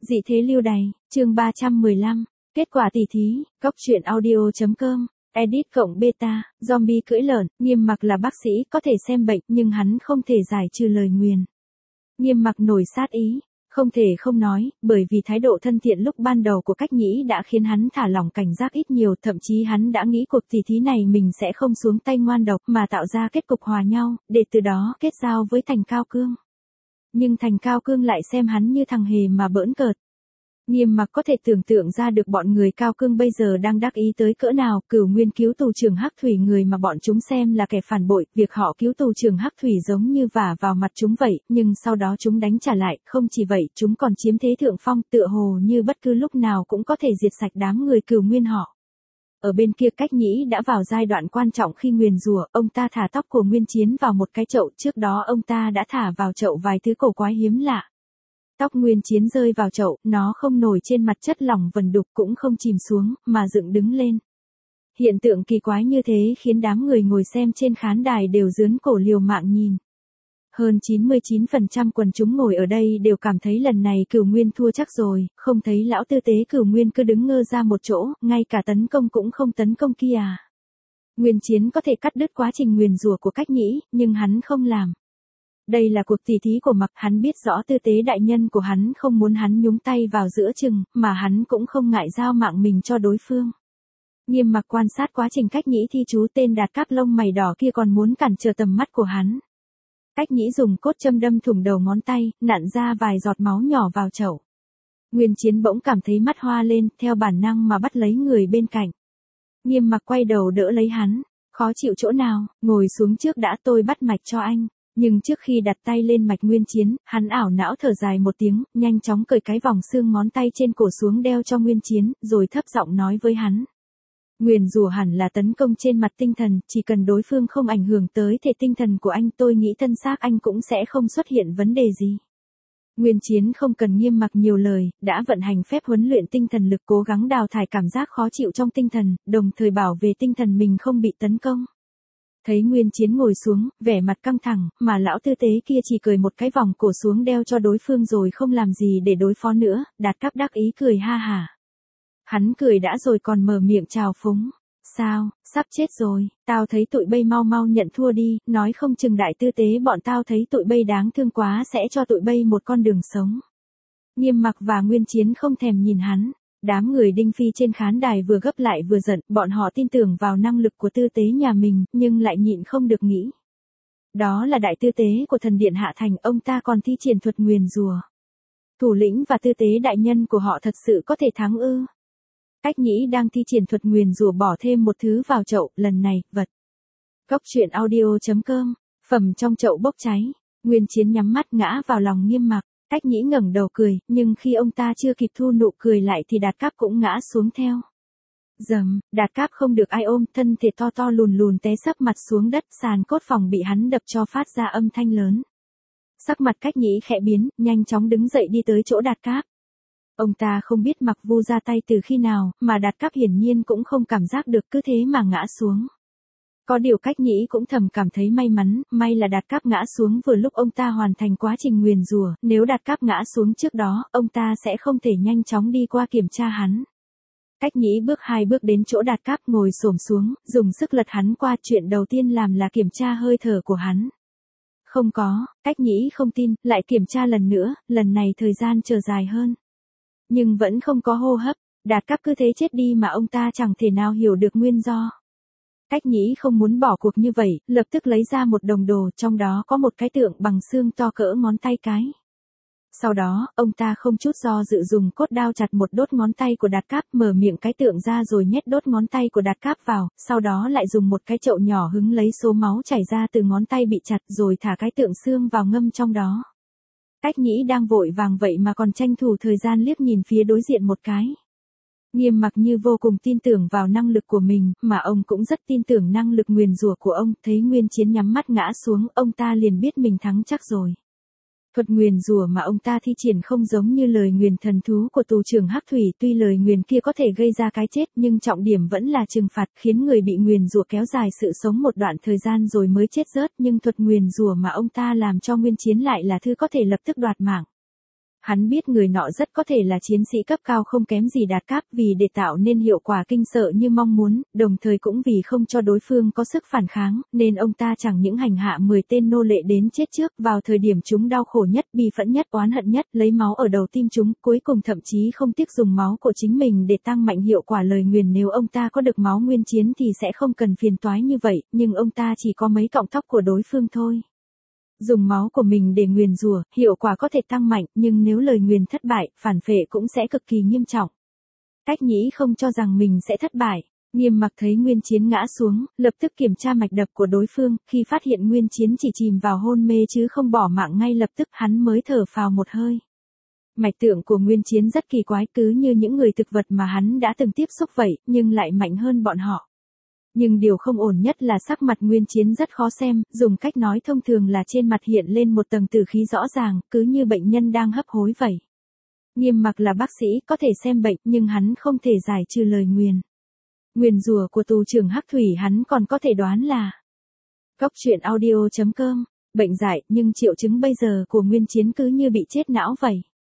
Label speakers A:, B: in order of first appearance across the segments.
A: Dị thế lưu đày, chương 315, kết quả tỉ thí, góc truyện audio.com, edit cộng beta, zombie cưỡi lợn, Nghiêm Mặc là bác sĩ có thể xem bệnh nhưng hắn không thể giải trừ lời nguyền. Nghiêm Mặc nổi sát ý, không thể không nói, bởi vì thái độ thân thiện lúc ban đầu của Cách Nhĩ đã khiến hắn thả lỏng cảnh giác ít nhiều, thậm chí hắn đã nghĩ cuộc tỉ thí này mình sẽ không xuống tay ngoan độc mà tạo ra kết cục hòa nhau, để từ đó kết giao với Thành Cao Cương. Nhưng Thành Cao Cương lại xem hắn như thằng hề mà bỡn cợt. Nghiêm Mặc có thể tưởng tượng ra được bọn người Cao Cương bây giờ đang đắc ý tới cỡ nào, Cửu Nguyên cứu tù trưởng Hắc Thủy, người mà bọn chúng xem là kẻ phản bội, việc họ cứu tù trưởng Hắc Thủy giống như vả vào mặt chúng vậy, nhưng sau đó chúng đánh trả lại, không chỉ vậy, chúng còn chiếm thế thượng phong, tựa hồ như bất cứ lúc nào cũng có thể diệt sạch đám người Cửu Nguyên họ. Ở bên kia Cách Nhĩ đã vào giai đoạn quan trọng khi nguyền rủa, ông ta thả tóc của Nguyên Chiến vào một cái chậu, trước đó ông ta đã thả vào chậu vài thứ cổ quái hiếm lạ. Tóc Nguyên Chiến rơi vào chậu, nó không nổi trên mặt chất lỏng vần đục cũng không chìm xuống, mà dựng đứng lên. Hiện tượng kỳ quái như thế khiến đám người ngồi xem trên khán đài đều giớn cổ liều mạng nhìn. Hơn 99% quần chúng ngồi ở đây đều cảm thấy lần này Cửu Nguyên thua chắc rồi, không thấy lão tư tế Cửu Nguyên cứ đứng ngơ ra một chỗ, ngay cả tấn công cũng không tấn công kia à. Nguyên Chiến có thể cắt đứt quá trình nguyền rủa của Cách Nhĩ, nhưng hắn không làm. Đây là cuộc tỉ thí của Mặc, hắn biết rõ tư tế đại nhân của hắn không muốn hắn nhúng tay vào giữa chừng, mà hắn cũng không ngại giao mạng mình cho đối phương. Nghiêm Mặc quan sát quá trình Cách Nhĩ thi chú, tên Đạt Cáp lông mày đỏ kia còn muốn cản trở tầm mắt của hắn. Cách Nhĩ dùng cốt châm đâm thủng đầu ngón tay, nặn ra vài giọt máu nhỏ vào chậu. Nguyên Chiến bỗng cảm thấy mắt hoa lên, theo bản năng mà bắt lấy người bên cạnh. Nghiêm Mặc quay đầu đỡ lấy hắn, khó chịu chỗ nào, ngồi xuống trước đã, tôi bắt mạch cho anh. Nhưng trước khi đặt tay lên mạch Nguyên Chiến, hắn ảo não thở dài một tiếng, nhanh chóng cởi cái vòng xương ngón tay trên cổ xuống đeo cho Nguyên Chiến, rồi thấp giọng nói với hắn. Nguyền rủa hẳn là tấn công trên mặt tinh thần, chỉ cần đối phương không ảnh hưởng tới thể tinh thần của anh, tôi nghĩ thân xác anh cũng sẽ không xuất hiện vấn đề gì. Nguyên Chiến không cần Nghiêm Mặc nhiều lời, đã vận hành phép huấn luyện tinh thần lực cố gắng đào thải cảm giác khó chịu trong tinh thần, đồng thời bảo vệ tinh thần mình không bị tấn công. Thấy Nguyên Chiến ngồi xuống, vẻ mặt căng thẳng, mà lão tư tế kia chỉ cởi một cái vòng cổ xuống đeo cho đối phương rồi không làm gì để đối phó nữa, Đạt Cáp đắc ý cười ha hả. Hắn cười đã rồi còn mở miệng chào phúng. Sao, sắp chết rồi, tao thấy tụi bay mau mau nhận thua đi, nói không chừng đại tư tế bọn tao thấy tụi bay đáng thương quá sẽ cho tụi bay một con đường sống. Nghiêm Mặc và Nguyên Chiến không thèm nhìn hắn. Đám người Đinh Phi trên khán đài vừa gấp lại vừa giận, bọn họ tin tưởng vào năng lực của tư tế nhà mình, nhưng lại nhịn không được nghĩ. Đó là đại tư tế của thần điện Hạ Thành, ông ta còn thi triển thuật nguyền rủa. Thủ lĩnh và tư tế đại nhân của họ thật sự có thể thắng ư? Cách Nhĩ đang thi triển thuật nguyền rủa bỏ thêm một thứ vào chậu, lần này, vật. Góc truyện audio.com, phẩm trong chậu bốc cháy, Nguyên Chiến nhắm mắt ngã vào lòng Nghiêm Mặc. Cách Nhĩ ngẩng đầu cười, nhưng khi ông ta chưa kịp thu nụ cười lại thì Đạt Cáp cũng ngã xuống theo. Dầm, Đạt Cáp không được ai ôm, thân thể to to lùn lùn té sấp mặt xuống đất, sàn cốt phòng bị hắn đập cho phát ra âm thanh lớn. Sắc mặt Cách Nhĩ khẽ biến, nhanh chóng đứng dậy đi tới chỗ Đạt Cáp. Ông ta không biết Mặc Vu ra tay từ khi nào, mà Đạt Cáp hiển nhiên cũng không cảm giác được, cứ thế mà ngã xuống. Có điều Cách Nhĩ cũng thầm cảm thấy may mắn, may là Đạt Cáp ngã xuống vừa lúc ông ta hoàn thành quá trình nguyền rủa, nếu Đạt Cáp ngã xuống trước đó, ông ta sẽ không thể nhanh chóng đi qua kiểm tra hắn. Cách Nhĩ bước 2 bước đến chỗ Đạt Cáp, ngồi xổm xuống, dùng sức lật hắn qua, chuyện đầu tiên làm là kiểm tra hơi thở của hắn. Không có, Cách Nhĩ không tin, lại kiểm tra lần nữa, lần này thời gian chờ dài hơn. Nhưng vẫn không có hô hấp, Đạt Cáp cứ thế chết đi mà ông ta chẳng thể nào hiểu được nguyên do. Cách Nhĩ không muốn bỏ cuộc như vậy, lập tức lấy ra một đồng đồ, trong đó có một cái tượng bằng xương to cỡ ngón tay cái. Sau đó, ông ta không chút do dự dùng cốt đao chặt một đốt ngón tay của Đạt Cáp, mở miệng cái tượng ra rồi nhét đốt ngón tay của Đạt Cáp vào, sau đó lại dùng một cái chậu nhỏ hứng lấy số máu chảy ra từ ngón tay bị chặt rồi thả cái tượng xương vào ngâm trong đó. Cách Nhĩ đang vội vàng vậy mà còn tranh thủ thời gian liếc nhìn phía đối diện một cái. Nghiêm Mặc như vô cùng tin tưởng vào năng lực của mình, mà ông cũng rất tin tưởng năng lực nguyền rủa của ông, thấy Nguyên Chiến nhắm mắt ngã xuống, ông ta liền biết mình thắng chắc rồi. Thuật nguyền rủa mà ông ta thi triển không giống như lời nguyền thần thú của tù trưởng Hắc Thủy, tuy lời nguyền kia có thể gây ra cái chết, nhưng trọng điểm vẫn là trừng phạt, khiến người bị nguyền rủa kéo dài sự sống một đoạn thời gian rồi mới chết rớt, nhưng thuật nguyền rủa mà ông ta làm cho Nguyên Chiến lại là thứ có thể lập tức đoạt mạng. Hắn biết người nọ rất có thể là chiến sĩ cấp cao không kém gì Đạt Cáp, vì để tạo nên hiệu quả kinh sợ như mong muốn, đồng thời cũng vì không cho đối phương có sức phản kháng, nên ông ta chẳng những hành hạ 10 tên nô lệ đến chết trước vào thời điểm chúng đau khổ nhất, bi phẫn nhất, oán hận nhất, lấy máu ở đầu tim chúng, cuối cùng thậm chí không tiếc dùng máu của chính mình để tăng mạnh hiệu quả lời nguyền. Nếu ông ta có được máu nguyên chiến thì sẽ không cần phiền toái như vậy, nhưng ông ta chỉ có mấy cọng tóc của đối phương thôi. Dùng máu của mình để nguyền rủa, hiệu quả có thể tăng mạnh, nhưng nếu lời nguyền thất bại, phản phệ cũng sẽ cực kỳ nghiêm trọng. Cách Nhĩ không cho rằng mình sẽ thất bại. Nghiêm Mặc thấy Nguyên Chiến ngã xuống, lập tức kiểm tra mạch đập của đối phương, khi phát hiện Nguyên Chiến chỉ chìm vào hôn mê chứ không bỏ mạng ngay lập tức, hắn mới thở phào một hơi. Mạch tượng của Nguyên Chiến rất kỳ quái, cứ như những người thực vật mà hắn đã từng tiếp xúc vậy, nhưng lại mạnh hơn bọn họ. Nhưng điều không ổn nhất là sắc mặt Nguyên Chiến rất khó xem, dùng cách nói thông thường là trên mặt hiện lên một tầng tử khí rõ ràng, cứ như bệnh nhân đang hấp hối vậy. Nghiêm Mặc là bác sĩ, có thể xem bệnh, nhưng hắn không thể giải trừ lời nguyền. Nguyền rủa của tù trưởng Hắc Thủy hắn còn có thể đoán là Cốc.audio.com, bệnh dại, nhưng triệu chứng bây giờ của Nguyên Chiến cứ như bị chết não vậy.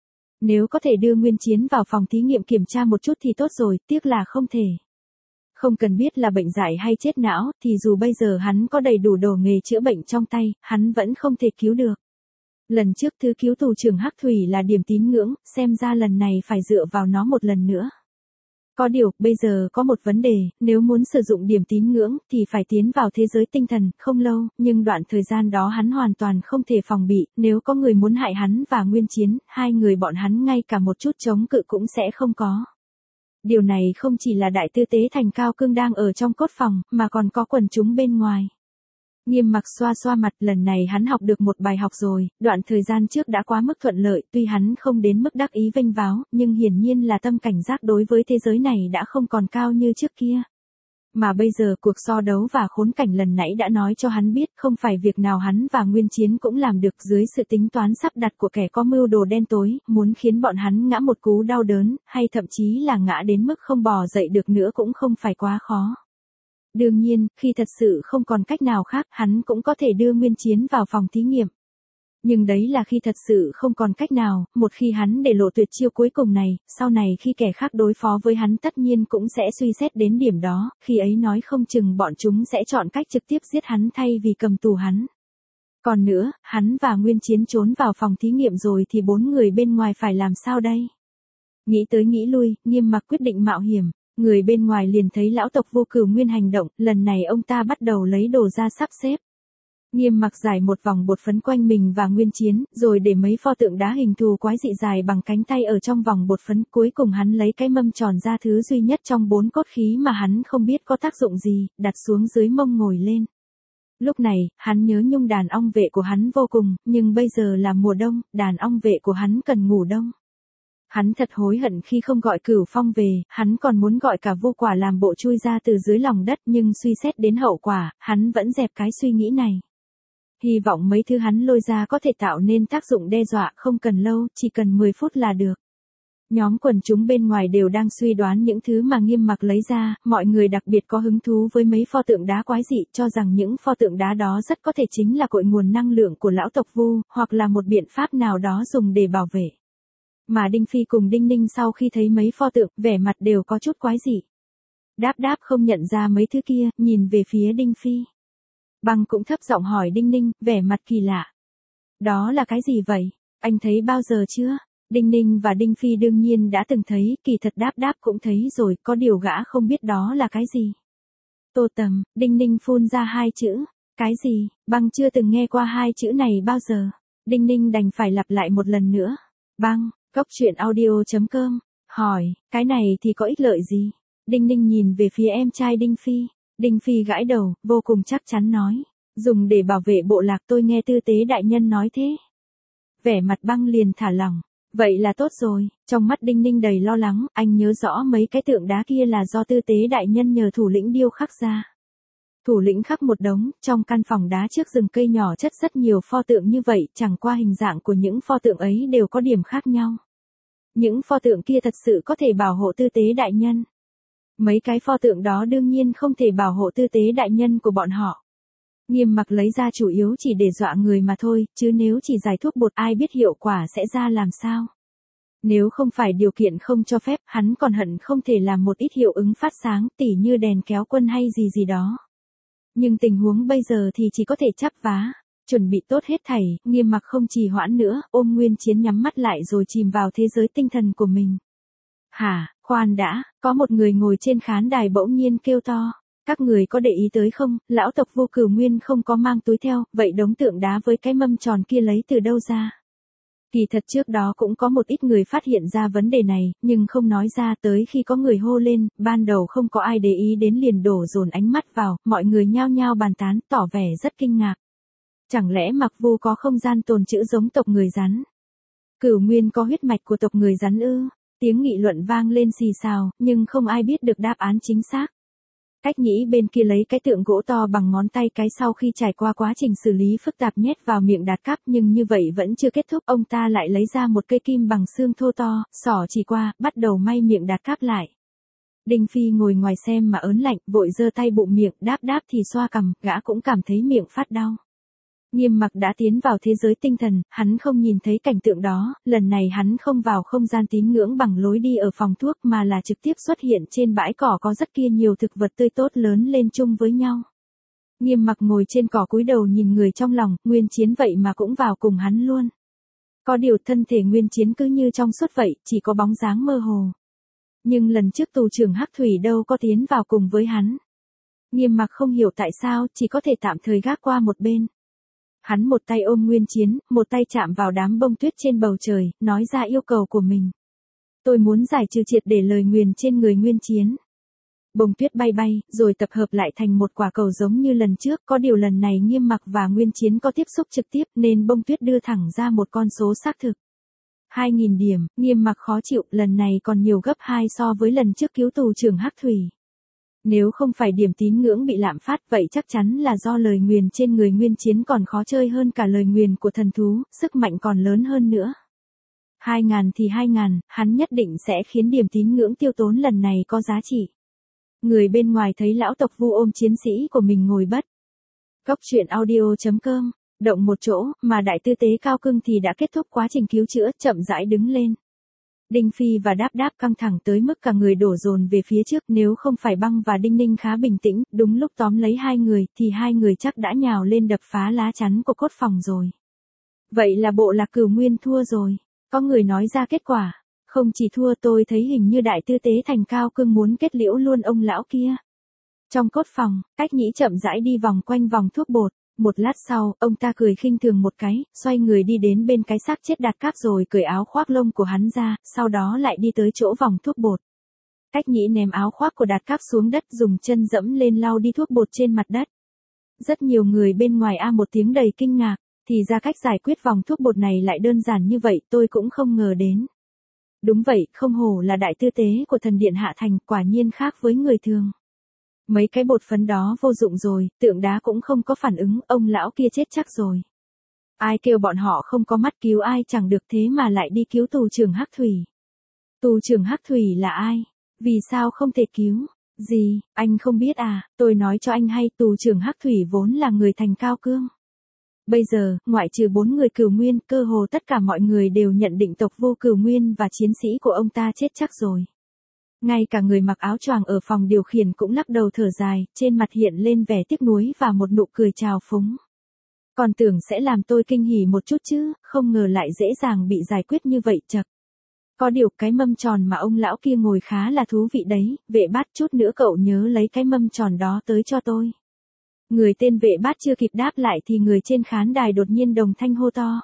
A: Nếu có thể đưa Nguyên Chiến vào phòng thí nghiệm kiểm tra một chút thì tốt rồi, tiếc là không thể. Không cần biết là bệnh dại hay chết não, thì dù bây giờ hắn có đầy đủ đồ nghề chữa bệnh trong tay, hắn vẫn không thể cứu được. Lần trước thứ cứu tù trưởng Hắc Thủy là điểm tín ngưỡng, xem ra lần này phải dựa vào nó một lần nữa. Có điều, bây giờ có một vấn đề, nếu muốn sử dụng điểm tín ngưỡng thì phải tiến vào thế giới tinh thần, không lâu, nhưng đoạn thời gian đó hắn hoàn toàn không thể phòng bị, nếu có người muốn hại hắn và Nguyên Chiến, hai người bọn hắn ngay cả một chút chống cự cũng sẽ không có. Điều này không chỉ là Đại Tư Tế Thành Cao Cương đang ở trong cốt phòng, mà còn có quần chúng bên ngoài. Nghiêm Mặc xoa xoa mặt, lần này hắn học được một bài học rồi, đoạn thời gian trước đã quá mức thuận lợi, tuy hắn không đến mức đắc ý vênh váo, nhưng hiển nhiên là tâm cảnh giác đối với thế giới này đã không còn cao như trước kia. Mà bây giờ cuộc so đấu và khốn cảnh lần nãy đã nói cho hắn biết không phải việc nào hắn và Nguyên Chiến cũng làm được, dưới sự tính toán sắp đặt của kẻ có mưu đồ đen tối, muốn khiến bọn hắn ngã một cú đau đớn, hay thậm chí là ngã đến mức không bò dậy được nữa cũng không phải quá khó. Đương nhiên, khi thật sự không còn cách nào khác, hắn cũng có thể đưa Nguyên Chiến vào phòng thí nghiệm. Nhưng đấy là khi thật sự không còn cách nào, một khi hắn để lộ tuyệt chiêu cuối cùng này, sau này khi kẻ khác đối phó với hắn tất nhiên cũng sẽ suy xét đến điểm đó, khi ấy nói không chừng bọn chúng sẽ chọn cách trực tiếp giết hắn thay vì cầm tù hắn. Còn nữa, hắn và Nguyên Chiến trốn vào phòng thí nghiệm rồi thì 4 người bên ngoài phải làm sao đây? Nghĩ tới nghĩ lui, Nghiêm Mặc quyết định mạo hiểm. Người bên ngoài liền thấy lão tộc Vô Cửu Nguyên hành động, lần này ông ta bắt đầu lấy đồ ra sắp xếp. Nghiêm Mặc giải một vòng bột phấn quanh mình và Nguyên Chiến, rồi để mấy pho tượng đá hình thù quái dị dài bằng cánh tay ở trong vòng bột phấn, cuối cùng hắn lấy cái mâm tròn ra, thứ duy nhất trong 4 cốt khí mà hắn không biết có tác dụng gì, đặt xuống dưới mông ngồi lên. Lúc này, hắn nhớ nhung đàn ong vệ của hắn vô cùng, nhưng bây giờ là mùa đông, đàn ong vệ của hắn cần ngủ đông. Hắn thật hối hận khi không gọi Cửu Phong về, hắn còn muốn gọi cả Vô Quả làm bộ chui ra từ dưới lòng đất, nhưng suy xét đến hậu quả, hắn vẫn dẹp cái suy nghĩ này. Hy vọng mấy thứ hắn lôi ra có thể tạo nên tác dụng đe dọa, không cần lâu, chỉ cần 10 phút là được. Nhóm quần chúng bên ngoài đều đang suy đoán những thứ mà Nghiêm Mặc lấy ra, mọi người đặc biệt có hứng thú với mấy pho tượng đá quái dị, cho rằng những pho tượng đá đó rất có thể chính là cội nguồn năng lượng của lão tộc Vu, hoặc là một biện pháp nào đó dùng để bảo vệ. Mà Đinh Phi cùng Đinh Ninh sau khi thấy mấy pho tượng, vẻ mặt đều có chút quái dị. Đáp không nhận ra mấy thứ kia, nhìn về phía Đinh Phi. Băng cũng thấp giọng hỏi Đinh Ninh, vẻ mặt kỳ lạ. Đó là cái gì vậy? Anh thấy bao giờ chưa? Đinh Ninh và Đinh Phi đương nhiên đã từng thấy, kỳ thật Đáp cũng thấy rồi, có điều gã không biết đó là cái gì. Tô Tầm, Đinh Ninh phun ra 2 chữ. Cái gì? Băng chưa từng nghe qua 2 chữ này bao giờ. Đinh Ninh đành phải lặp lại một lần nữa. Băng. Cốc.audio.com, hỏi, cái này thì có ích lợi gì? Đinh Ninh nhìn về phía em trai Đinh Phi. Đinh Phi gãi đầu, vô cùng chắc chắn nói. Dùng để bảo vệ bộ lạc, tôi nghe Tư Tế đại nhân nói thế. Vẻ mặt Băng liền thả lỏng. Vậy là tốt rồi, trong mắt Đinh Ninh đầy lo lắng, anh nhớ rõ mấy cái tượng đá kia là do Tư Tế đại nhân nhờ thủ lĩnh điêu khắc ra. Thủ lĩnh khắc một đống, trong căn phòng đá trước rừng cây nhỏ chất rất nhiều pho tượng như vậy, chẳng qua hình dạng của những pho tượng ấy đều có điểm khác nhau. Những pho tượng kia thật sự có thể bảo hộ Tư Tế đại nhân. Mấy cái pho tượng đó đương nhiên không thể bảo hộ Tư Tế đại nhân của bọn họ. Nghiêm Mặc lấy ra chủ yếu chỉ để dọa người mà thôi, chứ nếu chỉ giải thuốc bột ai biết hiệu quả sẽ ra làm sao. Nếu không phải điều kiện không cho phép, hắn còn hận không thể làm một ít hiệu ứng phát sáng, tỉ như đèn kéo quân hay gì gì đó. Nhưng tình huống bây giờ thì chỉ có thể chắp vá. Chuẩn bị tốt hết thảy, Nghiêm Mặc không trì hoãn nữa, ôm Nguyên Chiến nhắm mắt lại rồi chìm vào thế giới tinh thần của mình. Hả, khoan đã, có một người ngồi trên khán đài bỗng nhiên kêu to. Các người có để ý tới không, lão tộc Vô Cửu Nguyên không có mang túi theo, vậy đống tượng đá với cái mâm tròn kia lấy từ đâu ra? Kỳ thật trước đó cũng có một ít người phát hiện ra vấn đề này, nhưng không nói ra, tới khi có người hô lên, ban đầu không có ai để ý đến liền đổ dồn ánh mắt vào, mọi người nhao nhao bàn tán, tỏ vẻ rất kinh ngạc. Chẳng lẽ Mặc Vu có không gian tồn trữ giống tộc người rắn? Cửu Nguyên có huyết mạch của tộc người rắn ư? Tiếng nghị luận vang lên xì xào, nhưng không ai biết được đáp án chính xác. Cách nhĩ bên kia lấy cái tượng gỗ to bằng ngón tay cái sau khi trải qua quá trình xử lý phức tạp nhét vào miệng Đạt Cáp, nhưng như vậy vẫn chưa kết thúc, ông ta lại lấy ra một cây kim bằng xương thô to, xỏ chỉ qua, bắt đầu may miệng Đạt Cáp lại. Đinh Phi ngồi ngoài xem mà ớn lạnh, vội giơ tay bụng miệng, đáp thì xoa cằm, gã cũng cảm thấy miệng phát đau. Nghiêm Mặc đã tiến vào thế giới tinh thần, hắn không nhìn thấy cảnh tượng đó, lần này hắn không vào không gian tín ngưỡng bằng lối đi ở phòng thuốc mà là trực tiếp xuất hiện trên bãi cỏ có rất kia nhiều thực vật tươi tốt lớn lên chung với nhau. Nghiêm Mặc ngồi trên cỏ cúi đầu nhìn người trong lòng, Nguyên Chiến vậy mà cũng vào cùng hắn luôn. Có điều thân thể Nguyên Chiến cứ như trong suốt vậy, chỉ có bóng dáng mơ hồ. Nhưng lần trước tù trưởng Hắc Thủy đâu có tiến vào cùng với hắn. Nghiêm Mặc không hiểu tại sao, chỉ có thể tạm thời gác qua một bên. Hắn một tay ôm Nguyên Chiến, một tay chạm vào đám bông tuyết trên bầu trời, nói ra yêu cầu của mình. Tôi muốn giải trừ triệt để lời nguyền trên người Nguyên Chiến. Bông tuyết bay bay, rồi tập hợp lại thành một quả cầu giống như lần trước, có điều lần này Nghiêm Mặc và Nguyên Chiến có tiếp xúc trực tiếp nên bông tuyết đưa thẳng ra một con số xác thực. 2.000 điểm, Nghiêm Mặc khó chịu, lần này còn nhiều gấp 2 so với lần trước cứu tù trưởng Hắc Thủy. Nếu không phải điểm tín ngưỡng bị lạm phát vậy chắc chắn là do lời nguyền trên người Nguyên Chiến còn khó chơi hơn cả lời nguyền của thần thú, sức mạnh còn lớn hơn nữa. 2.000 thì 2.000, hắn nhất định sẽ khiến điểm tín ngưỡng tiêu tốn lần này có giá trị. Người bên ngoài thấy lão tộc Vu ôm chiến sĩ của mình ngồi bất. Góc truyện audio.com, động một chỗ, mà đại tư tế Cao Cưng thì đã kết thúc quá trình cứu chữa, chậm rãi đứng lên. Đinh Phi và Đáp căng thẳng tới mức cả người đổ dồn về phía trước, nếu không phải Băng và Đinh Ninh khá bình tĩnh, đúng lúc tóm lấy hai người, thì hai người chắc đã nhào lên đập phá lá chắn của cốt phòng rồi. Vậy là bộ Lạc Cửu Nguyên thua rồi. Có người nói ra kết quả. Không chỉ thua, tôi thấy hình như đại tư tế Thành Cao Cưng muốn kết liễu luôn ông lão kia. Trong cốt phòng, Cách Nhĩ chậm rãi đi vòng quanh vòng thuốc bột. Một lát sau, ông ta cười khinh thường một cái, xoay người đi đến bên cái xác chết Đạt Cáp rồi cởi áo khoác lông của hắn ra, sau đó lại đi tới chỗ vòng thuốc bột. Cách Nhĩ ném áo khoác của Đạt Cáp xuống đất, dùng chân dẫm lên lau đi thuốc bột trên mặt đất. Rất nhiều người bên ngoài một tiếng đầy kinh ngạc, thì ra cách giải quyết vòng thuốc bột này lại đơn giản như vậy, tôi cũng không ngờ đến. Đúng vậy, không hổ là đại tư tế của thần điện Hạ Thành, quả nhiên khác với người thường. Mấy cái bột phấn đó vô dụng rồi, tượng đá cũng không có phản ứng, ông lão kia chết chắc rồi. Ai kêu bọn họ không có mắt cứu ai chẳng được thế mà lại đi cứu tù trưởng Hắc Thủy. Tù trưởng Hắc Thủy là ai? Vì sao không thể cứu? Gì, anh không biết à, tôi nói cho anh hay, tù trưởng Hắc Thủy vốn là người Thành Cao Cương. Bây giờ, ngoại trừ 4 người Cửu Nguyên, cơ hồ tất cả mọi người đều nhận định tộc Vô Cửu Nguyên và chiến sĩ của ông ta chết chắc rồi. Ngay cả người mặc áo choàng ở phòng điều khiển cũng lắc đầu thở dài, trên mặt hiện lên vẻ tiếc nuối và một nụ cười trào phúng. Còn tưởng sẽ làm tôi kinh hỉ một chút chứ, không ngờ lại dễ dàng bị giải quyết như vậy chật. Có điều cái mâm tròn mà ông lão kia ngồi khá là thú vị đấy, Vệ Bát chút nữa cậu nhớ lấy cái mâm tròn đó tới cho tôi. Người tên Vệ Bát chưa kịp đáp lại thì người trên khán đài đột nhiên đồng thanh hô to.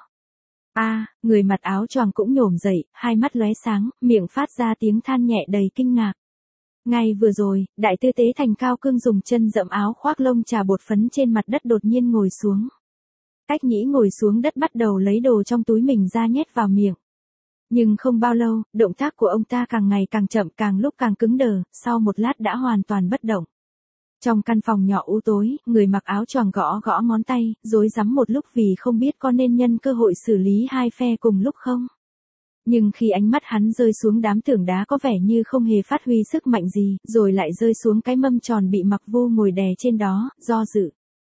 A: Người mặc áo choàng cũng nhổm dậy, hai mắt lóe sáng, miệng phát ra tiếng than nhẹ đầy kinh ngạc. Ngay vừa rồi, đại tư tế Thành Cao Cương dùng chân dẫm áo khoác lông trà bột phấn trên mặt đất đột nhiên ngồi xuống. Cách Nhĩ ngồi xuống đất bắt đầu lấy đồ trong túi mình ra nhét vào miệng. Nhưng không bao lâu, động tác của ông ta càng ngày càng chậm, càng lúc càng cứng đờ, sau một lát đã hoàn toàn bất động. Trong căn phòng nhỏ u tối, người mặc áo choàng gõ gõ ngón tay, rối rắm một lúc vì không biết có nên nhân cơ hội xử lý hai phe cùng lúc không. Nhưng khi ánh mắt hắn rơi xuống đám tường đá có vẻ như không hề phát huy sức mạnh gì, rồi lại rơi xuống cái mâm tròn bị Mặc Vô ngồi đè trên đó, do dự.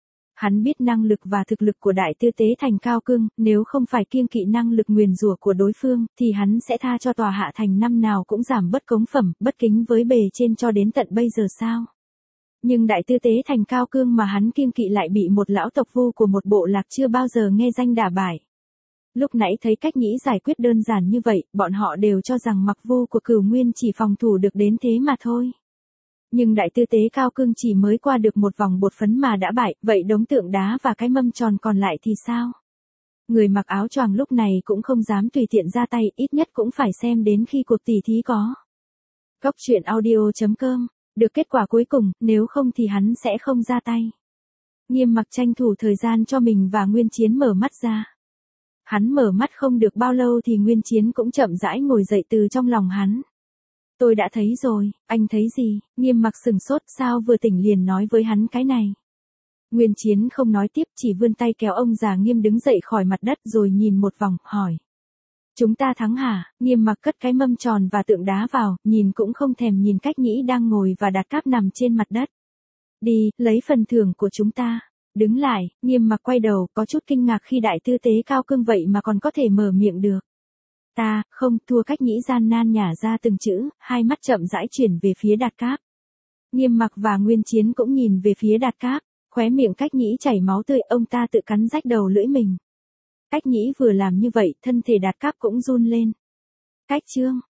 A: Hắn biết năng lực và thực lực của Đại Tư Tế Thành Cao Cương, nếu không phải kiêng kỵ năng lực nguyền rủa của đối phương, thì hắn sẽ tha cho tòa hạ thành năm nào cũng giảm bất cống phẩm, bất kính với bề trên cho đến tận bây giờ sao. Nhưng Đại Tư Tế Thành Cao Cương mà hắn kiêng kỵ lại bị một lão tộc vu của một bộ lạc chưa bao giờ nghe danh đả bại. Lúc nãy thấy cách nghĩ giải quyết đơn giản như vậy, bọn họ đều cho rằng mặc vu của Cửu Nguyên chỉ phòng thủ được đến thế mà thôi. Nhưng Đại Tư Tế Cao Cương chỉ mới qua được một vòng bột phấn mà đã bại, vậy đống tượng đá và cái mâm tròn còn lại thì sao? Người mặc áo choàng lúc này cũng không dám tùy tiện ra tay, ít nhất cũng phải xem đến khi cuộc tỉ thí có. Cốc truyện audio.com, được kết quả cuối cùng, nếu không thì hắn sẽ không ra tay. Nghiêm Mặc tranh thủ thời gian cho mình và Nguyên Chiến mở mắt ra. Hắn mở mắt không được bao lâu thì Nguyên Chiến cũng chậm rãi ngồi dậy từ trong lòng hắn. Tôi đã thấy rồi, anh thấy gì? Nghiêm Mặc sừng sốt, sao vừa tỉnh liền nói với hắn cái này. Nguyên Chiến không nói tiếp, chỉ vươn tay kéo ông già Nghiêm đứng dậy khỏi mặt đất rồi nhìn một vòng, hỏi. Chúng ta thắng hả? Nghiêm Mặc cất cái mâm tròn và tượng đá vào, nhìn cũng không thèm nhìn Cách Nhĩ đang ngồi và Đạt Cáp nằm trên mặt đất. Đi, lấy phần thưởng của chúng ta. Đứng lại, Nghiêm Mặc quay đầu, có chút kinh ngạc khi Đại Tư Tế Cao Cương vậy mà còn có thể mở miệng được. Ta, không, thua. Cách Nhĩ gian nan nhả ra từng chữ, hai mắt chậm rãi chuyển về phía Đạt Cáp. Nghiêm Mặc và Nguyên Chiến cũng nhìn về phía Đạt Cáp, khóe miệng Cách Nhĩ chảy máu tươi, ông ta tự cắn rách đầu lưỡi mình. Cách Nhĩ vừa làm như vậy, thân thể Đạt Cáp cũng run lên. Cách Trương,